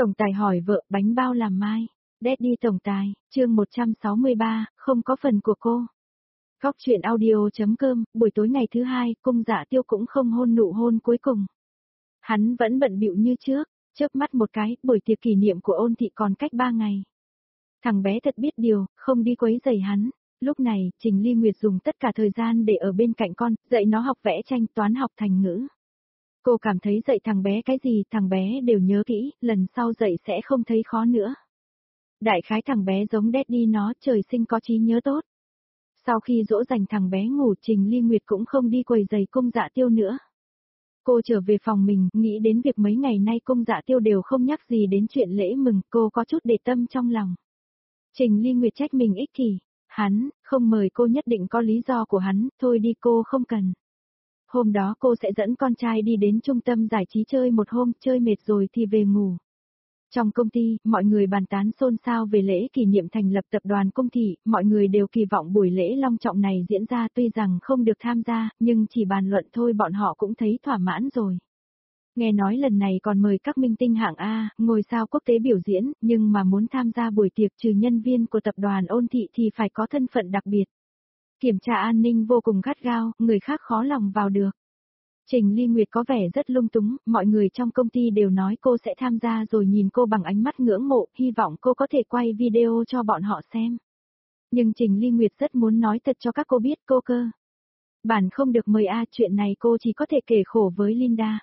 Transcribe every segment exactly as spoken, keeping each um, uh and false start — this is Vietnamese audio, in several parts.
Tổng tài hỏi vợ bánh bao làm mai. Daddy tổng tài, chương một trăm sáu mươi ba, không có phần của cô. Góc chuyện audio.com, buổi tối ngày thứ hai, Cung Dạ Tiêu cũng không hôn nụ hôn cuối cùng. Hắn vẫn bận bịu như trước, chớp mắt một cái, buổi tiệc kỷ niệm của Ôn Thị còn cách ba ngày. Thằng bé thật biết điều, không đi quấy rầy hắn. Lúc này, Trình Ly Nguyệt dùng tất cả thời gian để ở bên cạnh con, dạy nó học vẽ tranh, toán, học thành ngữ. Cô cảm thấy dạy thằng bé cái gì thằng bé đều nhớ kỹ, lần sau dạy sẽ không thấy khó nữa. Đại khái thằng bé giống Daddy nó, trời sinh có trí nhớ tốt. Sau khi dỗ dành thằng bé ngủ, Trình Ly Nguyệt cũng không đi quầy giày Cung Dạ Tiêu nữa. Cô trở về phòng mình, nghĩ đến việc mấy ngày nay Cung Dạ Tiêu đều không nhắc gì đến chuyện lễ mừng, cô có chút để tâm trong lòng. Trình Ly Nguyệt trách mình ích kỷ, hắn, không mời cô nhất định có lý do của hắn, thôi đi cô không cần. Hôm đó cô sẽ dẫn con trai đi đến trung tâm giải trí chơi một hôm, chơi mệt rồi thì về ngủ. Trong công ty, mọi người bàn tán xôn xao về lễ kỷ niệm thành lập tập đoàn Cung Thị, mọi người đều kỳ vọng buổi lễ long trọng này diễn ra tuy rằng không được tham gia, nhưng chỉ bàn luận thôi bọn họ cũng thấy thỏa mãn rồi. Nghe nói lần này còn mời các minh tinh hạng A, ngôi sao quốc tế biểu diễn, nhưng mà muốn tham gia buổi tiệc trừ nhân viên của tập đoàn Ôn Thị thì phải có thân phận đặc biệt. Kiểm tra an ninh vô cùng gắt gao, người khác khó lòng vào được. Trình Ly Nguyệt có vẻ rất lung túng, mọi người trong công ty đều nói cô sẽ tham gia rồi nhìn cô bằng ánh mắt ngưỡng mộ, hy vọng cô có thể quay video cho bọn họ xem. Nhưng Trình Ly Nguyệt rất muốn nói thật cho các cô biết cô cơ. Bản không được mời a, chuyện này cô chỉ có thể kể khổ với Linda.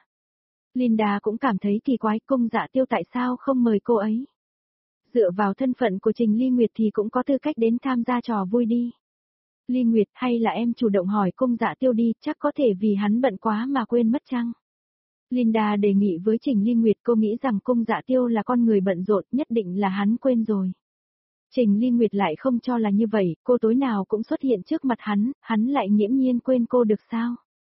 Linda cũng cảm thấy kỳ quái, Cung Dạ Tiêu tại sao không mời cô ấy. Dựa vào thân phận của Trình Ly Nguyệt thì cũng có tư cách đến tham gia trò vui đi. Ly Nguyệt, hay là em chủ động hỏi Cung Dạ Tiêu đi, chắc có thể vì hắn bận quá mà quên mất chăng? Linda đề nghị với Trình Ly Nguyệt, cô nghĩ rằng Cung Dạ Tiêu là con người bận rộn, nhất định là hắn quên rồi. Trình Ly Nguyệt lại không cho là như vậy, cô tối nào cũng xuất hiện trước mặt hắn, hắn lại nghiễm nhiên quên cô được sao?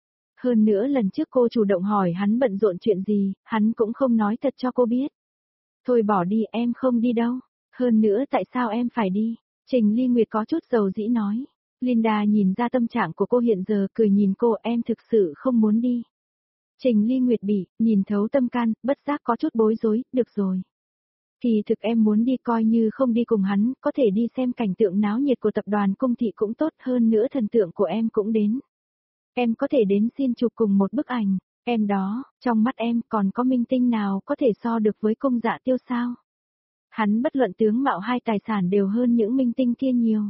Hơn nữa lần trước cô chủ động hỏi hắn bận rộn chuyện gì, hắn cũng không nói thật cho cô biết. Thôi bỏ đi, em không đi đâu. Hơn nữa tại sao em phải đi? Trình Ly Nguyệt có chút dầu dĩ nói. Linda nhìn ra tâm trạng của cô hiện giờ, cười nhìn cô, em thực sự không muốn đi. Trình Ly Nguyệt bị, nhìn thấu tâm can, bất giác có chút bối rối, được rồi. Thì thực em muốn đi, coi như không đi cùng hắn, có thể đi xem cảnh tượng náo nhiệt của tập đoàn Cung Thị cũng tốt, hơn nữa thần tượng của em cũng đến. Em có thể đến xin chụp cùng một bức ảnh, em đó, trong mắt em còn có minh tinh nào có thể so được với Cung Dạ Tiêu sao? Hắn bất luận tướng mạo hay tài sản đều hơn những minh tinh kia nhiều.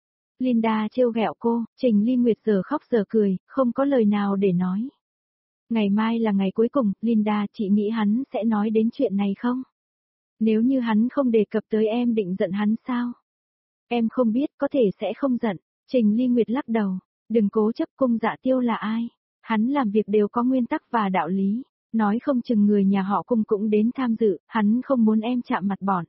Linda trêu ghẹo cô, Trình Ly Nguyệt giờ khóc giờ cười, không có lời nào để nói. Ngày mai là ngày cuối cùng, Linda, chị nghĩ hắn sẽ nói đến chuyện này không? Nếu như hắn không đề cập tới em định giận hắn sao? Em không biết, có thể sẽ không giận. Trình Ly Nguyệt lắc đầu, đừng cố chấp, Cung Dạ Tiêu là ai? Hắn làm việc đều có nguyên tắc và đạo lý, nói không chừng người nhà họ Cung cũng đến tham dự, hắn không muốn em chạm mặt bọn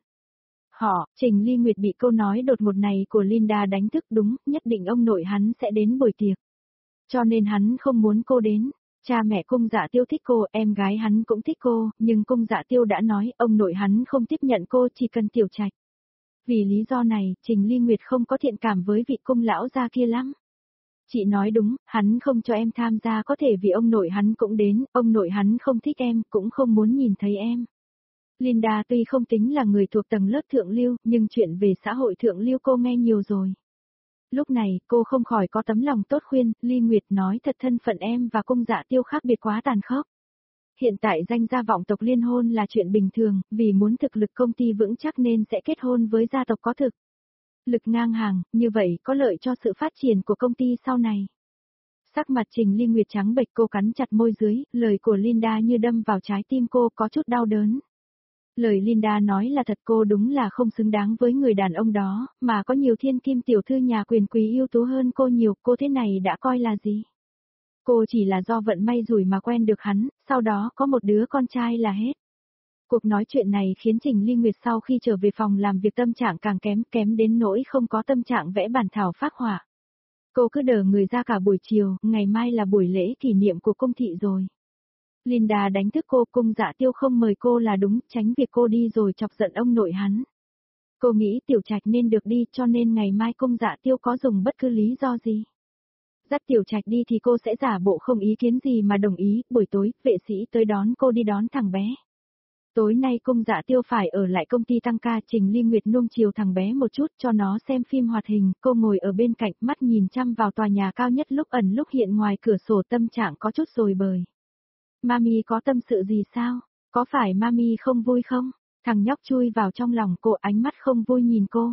họ. Trình Ly Nguyệt bị câu nói đột ngột này của Linda đánh thức, đúng, nhất định ông nội hắn sẽ đến buổi tiệc. Cho nên hắn không muốn cô đến. Cha mẹ Cung Dạ Tiêu thích cô, em gái hắn cũng thích cô, nhưng Cung Dạ Tiêu đã nói ông nội hắn không tiếp nhận cô, chỉ cần Tiểu Trạch. Vì lý do này, Trình Ly Nguyệt không có thiện cảm với vị cung lão gia kia lắm. Chị nói đúng, hắn không cho em tham gia có thể vì ông nội hắn cũng đến, ông nội hắn không thích em, cũng không muốn nhìn thấy em. Linda tuy không tính là người thuộc tầng lớp thượng lưu, nhưng chuyện về xã hội thượng lưu cô nghe nhiều rồi. Lúc này, cô không khỏi có tấm lòng tốt khuyên, Ly Nguyệt, nói thật, thân phận em và Cung Dạ Tiêu khác biệt quá tàn khốc. Hiện tại danh gia vọng tộc liên hôn là chuyện bình thường, vì muốn thực lực công ty vững chắc nên sẽ kết hôn với gia tộc có thực lực ngang hàng, như vậy có lợi cho sự phát triển của công ty sau này. Sắc mặt Trình Ly Nguyệt trắng bệch, cô cắn chặt môi dưới, lời của Linda như đâm vào trái tim cô, có chút đau đớn. Lời Linda nói là thật, cô đúng là không xứng đáng với người đàn ông đó, mà có nhiều thiên kim tiểu thư nhà quyền quý ưu tú hơn cô nhiều, cô thế này đã coi là gì? Cô chỉ là do vận may rủi mà quen được hắn, sau đó có một đứa con trai là hết. Cuộc nói chuyện này khiến Trình Ly Nguyệt sau khi trở về phòng làm việc tâm trạng càng kém, kém đến nỗi không có tâm trạng vẽ bản thảo phác họa. Cô cứ đờ người ra cả buổi chiều, ngày mai là buổi lễ kỷ niệm của Cung Thị rồi. Linda đánh thức cô, Cung Dạ Tiêu không mời cô là đúng, tránh việc cô đi rồi chọc giận ông nội hắn. Cô nghĩ Tiểu Trạch nên được đi, cho nên ngày mai Cung Dạ Tiêu có dùng bất cứ lý do gì. Dắt Tiểu Trạch đi thì cô sẽ giả bộ không ý kiến gì mà đồng ý, buổi tối, vệ sĩ tới đón cô đi đón thằng bé. Tối nay Cung Dạ Tiêu phải ở lại công ty tăng ca, Trình Ly Nguyệt nuông chiều thằng bé một chút cho nó xem phim hoạt hình, cô ngồi ở bên cạnh mắt nhìn chăm vào tòa nhà cao nhất lúc ẩn lúc hiện ngoài cửa sổ, tâm trạng có chút rồi bời. Mami có tâm sự gì sao? Có phải Mami không vui không? Thằng nhóc chui vào trong lòng cô, ánh mắt không vui nhìn cô.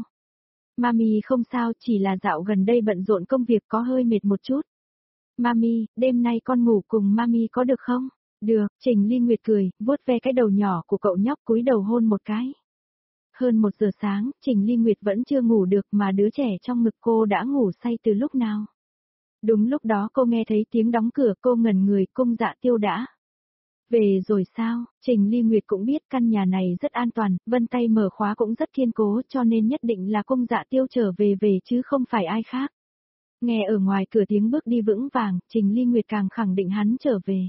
Mami không sao, chỉ là dạo gần đây bận rộn công việc có hơi mệt một chút. Mami, đêm nay con ngủ cùng Mami có được không? Được, Trình Ly Nguyệt cười, vuốt ve cái đầu nhỏ của cậu nhóc, cúi đầu hôn một cái. Hơn một giờ sáng, Trình Ly Nguyệt vẫn chưa ngủ được mà đứa trẻ trong ngực cô đã ngủ say từ lúc nào. Đúng lúc đó cô nghe thấy tiếng đóng cửa, cô ngẩn người, Cung Dạ Tiêu đã về rồi sao? Trình Ly Nguyệt cũng biết căn nhà này rất an toàn, vân tay mở khóa cũng rất kiên cố, cho nên nhất định là Cung Dạ Tiêu trở về về chứ không phải ai khác. Nghe ở ngoài cửa tiếng bước đi vững vàng, Trình Ly Nguyệt càng khẳng định hắn trở về.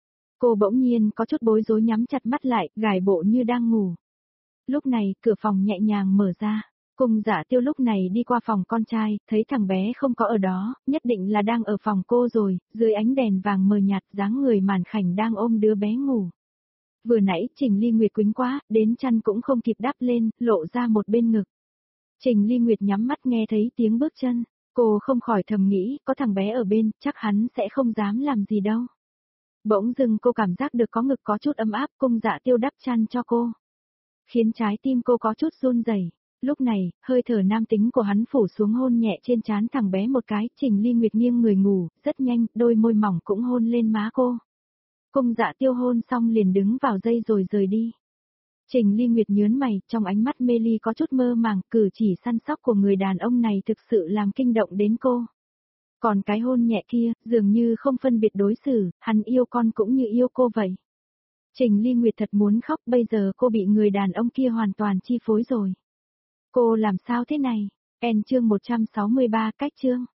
Cô bỗng nhiên có chút bối rối, nhắm chặt mắt lại, gài bộ như đang ngủ. Lúc này, cửa phòng nhẹ nhàng mở ra. Cung Dạ Tiêu lúc này đi qua phòng con trai, thấy thằng bé không có ở đó, nhất định là đang ở phòng cô rồi, dưới ánh đèn vàng mờ nhạt, dáng người màn khảnh đang ôm đứa bé ngủ. Vừa nãy Trình Ly Nguyệt quýnh quá, đến chăn cũng không kịp đắp lên, lộ ra một bên ngực. Trình Ly Nguyệt nhắm mắt nghe thấy tiếng bước chân, cô không khỏi thầm nghĩ, có thằng bé ở bên, chắc hắn sẽ không dám làm gì đâu. Bỗng dưng cô cảm giác được có ngực có chút ấm áp, Cung Dạ Tiêu đắp chăn cho cô, khiến trái tim cô có chút run rẩy. Lúc này, hơi thở nam tính của hắn phủ xuống hôn nhẹ trên trán thằng bé một cái, Trình Ly Nguyệt nghiêng người ngủ, rất nhanh, đôi môi mỏng cũng hôn lên má cô. Cung Dạ Tiêu hôn xong liền đứng vào dây rồi rời đi. Trình Ly Nguyệt nhớn mày, trong ánh mắt mê ly có chút mơ màng, cử chỉ săn sóc của người đàn ông này thực sự làm kinh động đến cô. Còn cái hôn nhẹ kia, dường như không phân biệt đối xử, hắn yêu con cũng như yêu cô vậy. Trình Ly Nguyệt thật muốn khóc, bây giờ cô bị người đàn ông kia hoàn toàn chi phối rồi. Cô làm sao thế này? En chương một trăm sáu mươi ba, cách chương.